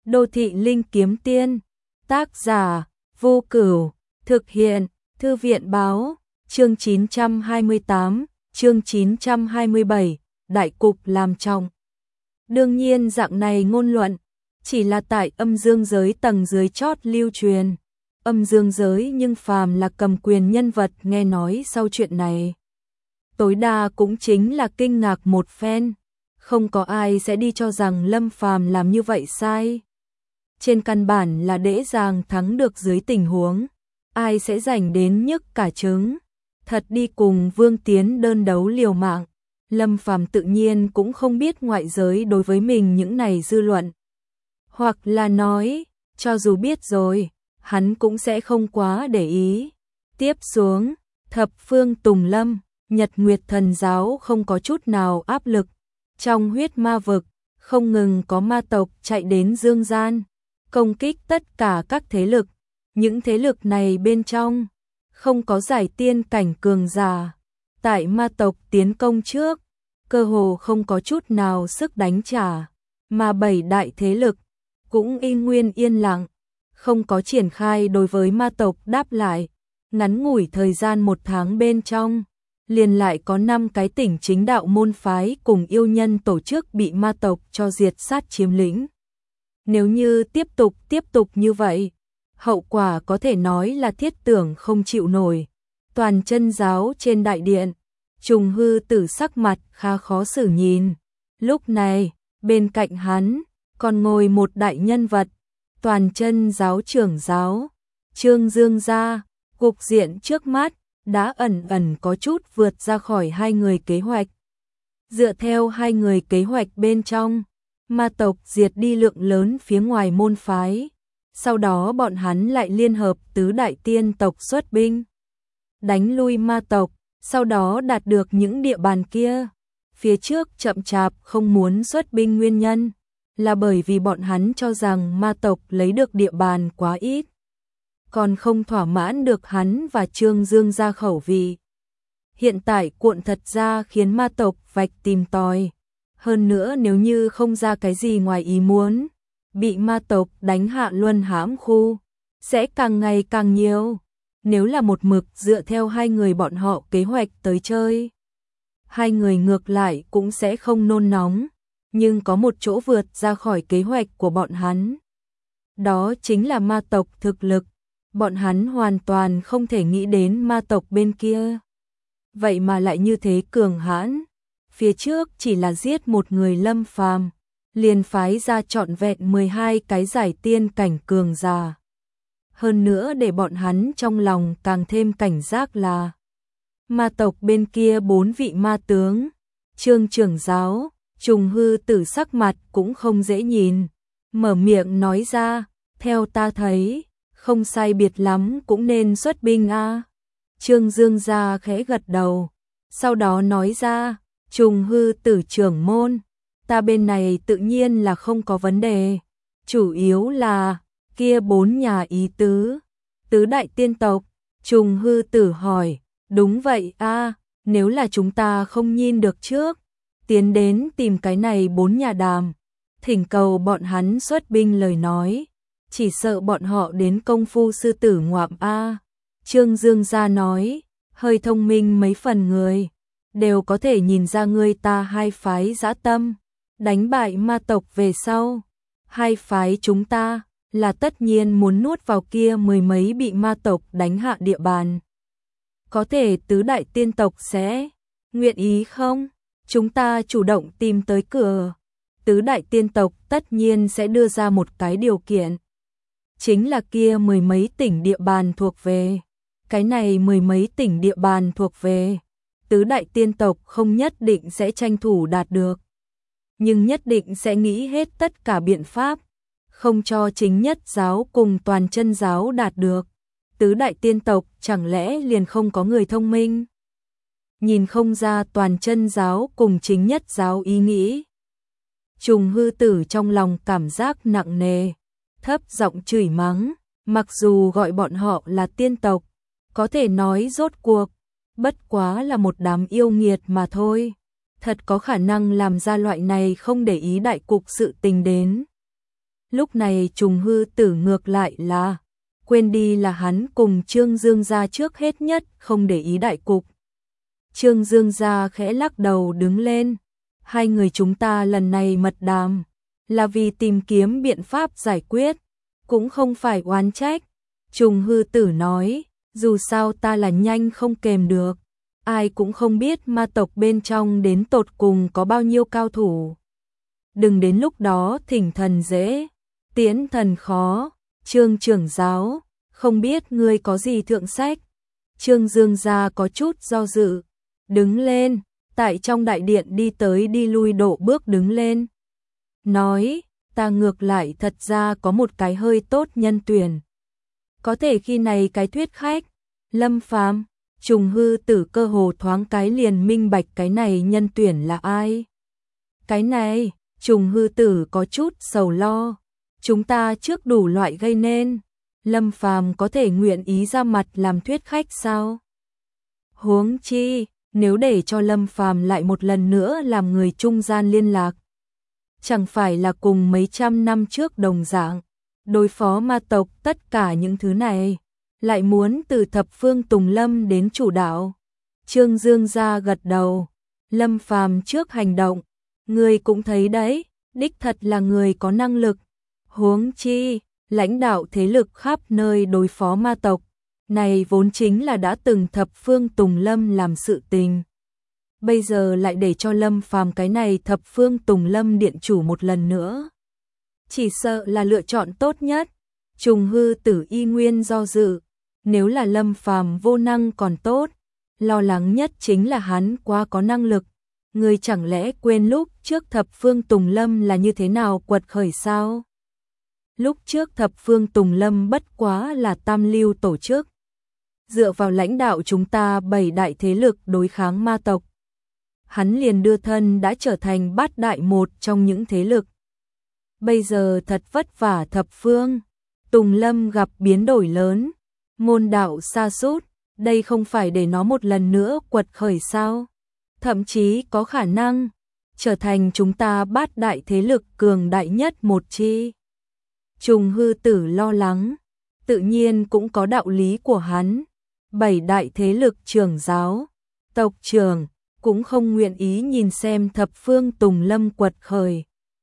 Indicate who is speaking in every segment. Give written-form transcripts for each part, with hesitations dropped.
Speaker 1: Đô thị linh kiếm tiên, tác giả, Vô Cửu, thực hiện, Thư viện báo, chương 928, chương 927, đại cục làm trọng. Đương nhiên dạng này ngôn luận, chỉ là tại âm dương giới tầng dưới chót lưu truyền. Âm dương giới nhưng phàm là cầm quyền nhân vật nghe nói sau chuyện này, tối đa cũng chính là kinh ngạc một phen, không có ai sẽ đi cho rằng Lâm Phàm làm như vậy sai. Trên căn bản là dễ dàng thắng được dưới tình huống, ai sẽ rảnh đến nhức cả trứng, thật đi cùng Vương Tiến đơn đấu liều mạng. Lâm Phàm tự nhiên cũng không biết ngoại giới đối với mình những này dư luận. Hoặc là nói, cho dù biết rồi, hắn cũng sẽ không quá để ý. Tiếp xuống, thập phương Tùng Lâm, Nhật Nguyệt Thần Giáo không có chút nào áp lực. Trong huyết ma vực, không ngừng có ma tộc chạy đến dương gian, công kích tất cả các thế lực. Những thế lực này bên trong, không có giải tiên cảnh cường giả. Tại ma tộc tiến công trước, cơ hồ không có chút nào sức đánh trả, mà 7 đại thế lực cũng y nguyên yên lặng, không có triển khai đối với ma tộc đáp lại. Ngắn ngủi thời gian 1 tháng bên trong, liền lại có 5 cái tỉnh chính đạo môn phái cùng yêu nhân tổ chức bị ma tộc cho diệt sát chiếm lĩnh. Nếu như tiếp tục như vậy, hậu quả có thể nói là thiết tưởng không chịu nổi. Toàn chân giáo trên đại điện, Trùng Hư Tử sắc mặt khá khó xử nhìn. Lúc này, bên cạnh hắn, còn ngồi một đại nhân vật, Toàn chân giáo trưởng giáo, Trương Dương gia. Cục diện trước mắt đã ẩn ẩn có chút vượt ra khỏi hai người kế hoạch. Dựa theo hai người kế hoạch bên trong, ma tộc diệt đi lượng lớn phía ngoài môn phái, sau đó bọn hắn lại liên hợp tứ đại tiên tộc xuất binh, đánh lui ma tộc, sau đó đạt được những địa bàn kia. Phía trước chậm chạp không muốn xuất binh nguyên nhân là bởi vì bọn hắn cho rằng ma tộc lấy được địa bàn quá ít, còn không thỏa mãn được hắn và Trương Dương gia khẩu vị. Hiện tại cuộn thật ra khiến ma tộc vạch tìm tòi. Hơn nữa nếu như không ra cái gì ngoài ý muốn, bị ma tộc đánh hạ luân hãm khu, sẽ càng ngày càng nhiều. Nếu là một mực dựa theo hai người bọn họ kế hoạch tới chơi, hai người ngược lại cũng sẽ không nôn nóng, nhưng có một chỗ vượt ra khỏi kế hoạch của bọn hắn. Đó chính là ma tộc thực lực. Bọn hắn hoàn toàn không thể nghĩ đến ma tộc bên kia vậy mà lại như thế cường hãn. Phía trước chỉ là giết một người Lâm Phàm, liền phái ra trọn vẹn 12 cái giải tiên cảnh cường giả. Hơn nữa để bọn hắn trong lòng càng thêm cảnh giác là ma tộc bên kia 4 vị ma tướng, Trương trưởng giáo, Trùng Hư Tử sắc mặt cũng không dễ nhìn, mở miệng nói ra, theo ta thấy, không sai biệt lắm cũng nên xuất binh a. Trương Dương gia khẽ gật đầu, sau đó nói ra, Trùng Hư Tử trưởng môn, ta bên này tự nhiên là không có vấn đề, chủ yếu là kia 4 nhà ý tứ, tứ đại tiên tộc. Trùng Hư Tử hỏi, đúng vậy a, nếu là chúng ta không nhìn được trước, tiến đến tìm cái này 4 nhà đàm, thỉnh cầu bọn hắn xuất binh lời nói, chỉ sợ bọn họ đến công phu sư tử ngoạm a. Trương Dương gia nói, hơi thông minh mấy phần người, đều có thể nhìn ra ngươi ta hai phái dã tâm, đánh bại ma tộc về sau, hai phái chúng ta là tất nhiên muốn nuốt vào kia 10 mấy bị ma tộc đánh hạ địa bàn. Có thể tứ đại tiên tộc sẽ nguyện ý không? Chúng ta chủ động tìm tới cửa, tứ đại tiên tộc tất nhiên sẽ đưa ra một cái điều kiện, chính là kia 10 mấy tỉnh địa bàn thuộc về. Cái này 10 mấy tỉnh địa bàn thuộc về, tứ đại tiên tộc không nhất định sẽ tranh thủ đạt được, nhưng nhất định sẽ nghĩ hết tất cả biện pháp, không cho chính nhất giáo cùng toàn chân giáo đạt được. Tứ đại tiên tộc chẳng lẽ liền không có người thông minh, nhìn không ra toàn chân giáo cùng chính nhất giáo ý nghĩ. Trùng Hư Tử trong lòng cảm giác nặng nề, thấp giọng chửi mắng, mặc dù gọi bọn họ là tiên tộc, có thể nói rốt cuộc, bất quá là một đám yêu nghiệt mà thôi, thật có khả năng làm ra loại này không để ý đại cục sự tình đến. Lúc này Trùng Hư Tử ngược lại là quên đi là hắn cùng Trương Dương gia trước hết nhất không để ý đại cục. Trương Dương gia khẽ lắc đầu đứng lên. Hai người chúng ta lần này mật đàm là vì tìm kiếm biện pháp giải quyết, cũng không phải oán trách. Trùng Hư Tử nói, dù sao ta là nhanh không kềm được, ai cũng không biết ma tộc bên trong đến tột cùng có bao nhiêu cao thủ. Đừng đến lúc đó thỉnh thần dễ, tiễn thần khó. Trương trưởng giáo, không biết ngươi có gì thượng sách? Trương Dương gia có chút do dự, đứng lên, tại trong đại điện đi tới đi lui độ bước đứng lên. Nói, ta ngược lại thật ra có một cái hơi tốt nhân tuyển. Có thể khi này cái thuyết khách, Lâm Phàm. Trùng Hư Tử cơ hồ thoáng cái liền minh bạch cái này nhân tuyển là ai. Cái này, Trùng Hư Tử có chút sầu lo. Chúng ta trước đủ loại gây nên, Lâm Phàm có thể nguyện ý ra mặt làm thuyết khách sao? Huống chi, nếu để cho Lâm Phàm lại một lần nữa làm người trung gian liên lạc, chẳng phải là cùng mấy trăm năm trước đồng dạng, đối phó ma tộc tất cả những thứ này, lại muốn từ thập phương Tùng Lâm đến chủ đạo. Trương Dương gia gật đầu, Lâm Phàm trước hành động, người cũng thấy đấy, đích thật là người có năng lực. Huống chi, lãnh đạo thế lực khắp nơi đối phó ma tộc, này vốn chính là đã từng thập phương Tùng Lâm làm sự tình. Bây giờ lại để cho Lâm Phàm cái này thập phương Tùng Lâm điện chủ một lần nữa, chỉ sợ là lựa chọn tốt nhất. Trùng Hư Tử y nguyên do dự, nếu là Lâm Phàm vô năng còn tốt, lo lắng nhất chính là hắn quá có năng lực. Người chẳng lẽ quên lúc trước thập phương Tùng Lâm là như thế nào quật khởi sao? Lúc trước thập phương Tùng Lâm bất quá là tam lưu tổ chức, dựa vào lãnh đạo chúng ta 7 đại thế lực đối kháng ma tộc. Hắn liền đưa thân đã trở thành bát đại một trong những thế lực. Bây giờ thật vất vả thập phương Tùng Lâm gặp biến đổi lớn, môn đạo sa sút, đây không phải để nó một lần nữa quật khởi sao? Thậm chí có khả năng trở thành chúng ta bát đại thế lực cường đại nhất một chi. Trùng Hư Tử lo lắng, tự nhiên cũng có đạo lý của hắn. 7 đại thế lực trưởng giáo, tộc trưởng cũng không nguyện ý nhìn xem thập phương Tùng Lâm quật khởi.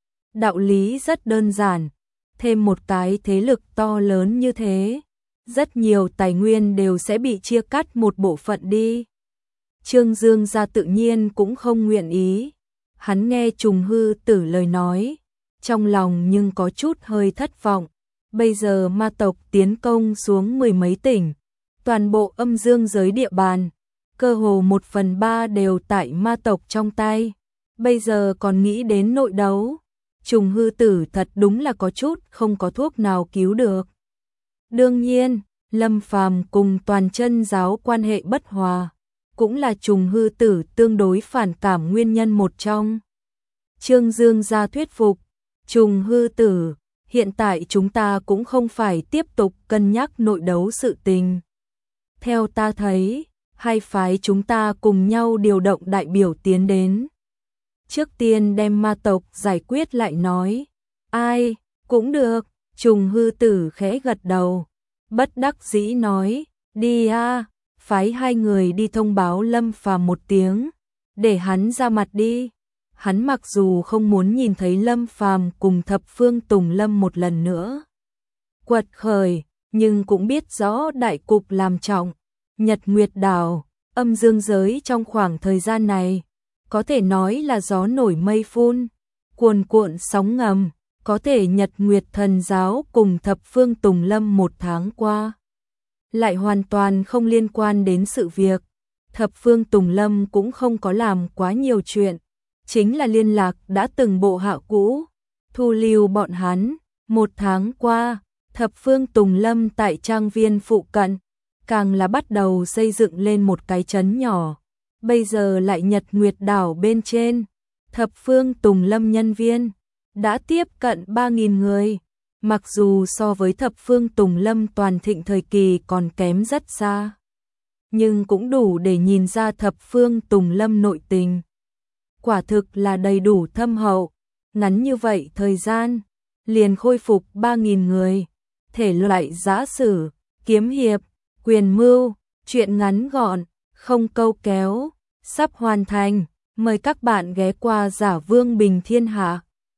Speaker 1: Đạo lý rất đơn giản, thêm một cái thế lực to lớn như thế, rất nhiều tài nguyên đều sẽ bị chia cắt một bộ phận đi. Trương Dương gia tự nhiên cũng không nguyện ý. Hắn nghe Trùng Hư Tử lời nói, trong lòng nhưng có chút hơi thất vọng. Bây giờ ma tộc tiến công xuống 10 mấy tỉnh, toàn bộ âm dương giới địa bàn, cơ hồ 1/3 đều tại ma tộc trong tay. Bây giờ còn nghĩ đến nội đấu, Trùng Hư Tử thật đúng là có chút không có thuốc nào cứu được. Đương nhiên, Lâm Phàm cùng Toàn Chân giáo quan hệ bất hòa, cũng là Trùng Hư Tử tương đối phản cảm nguyên nhân một trong. Trương Dương gia thuyết phục, Trùng Hư Tử, hiện tại chúng ta cũng không phải tiếp tục cân nhắc nội đấu sự tình. Theo ta thấy, hai phái chúng ta cùng nhau điều động đại biểu tiến đến. Trước tiên đem ma tộc giải quyết lại nói. Ai, cũng được, Trùng Hư Tử khẽ gật đầu. Bất đắc dĩ nói, đi a, phái hai người đi thông báo Lâm Phàm một tiếng, để hắn ra mặt đi. Hắn mặc dù không muốn nhìn thấy Lâm Phàm cùng thập phương Tùng Lâm một lần nữa quật khởi, nhưng cũng biết rõ đại cục làm trọng. Nhật Nguyệt Đảo, âm dương giới trong khoảng thời gian này, có thể nói là gió nổi mây phun, cuồn cuộn sóng ngầm. Có thể Nhật Nguyệt Thần giáo cùng thập phương Tùng Lâm 1 tháng qua lại hoàn toàn không liên quan đến sự việc. Thập phương Tùng Lâm cũng không có làm quá nhiều chuyện, chính là liên lạc đã từng bộ hạ cũ, thu lưu bọn hắn. 1 tháng qua, thập phương Tùng Lâm tại trang viên phụ cận, càng là bắt đầu xây dựng lên một cái trấn nhỏ. Bây giờ lại Nhật Nguyệt Đảo bên trên, thập phương Tùng Lâm nhân viên đã tiếp cận 3.000 người, mặc dù so với thập phương Tùng Lâm toàn thịnh thời kỳ còn kém rất xa, nhưng cũng đủ để nhìn ra thập phương Tùng Lâm nội tình. Quả thực là đầy đủ thâm hậu. Ngắn như vậy thời gian, liền khôi phục 3.000 người. Thể loại giã sử, kiếm hiệp, quyền mưu, truyện ngắn gọn, không câu kéo, sắp hoàn thành. Mời các bạn ghé qua Giả Vương Bình Thiên Hạ.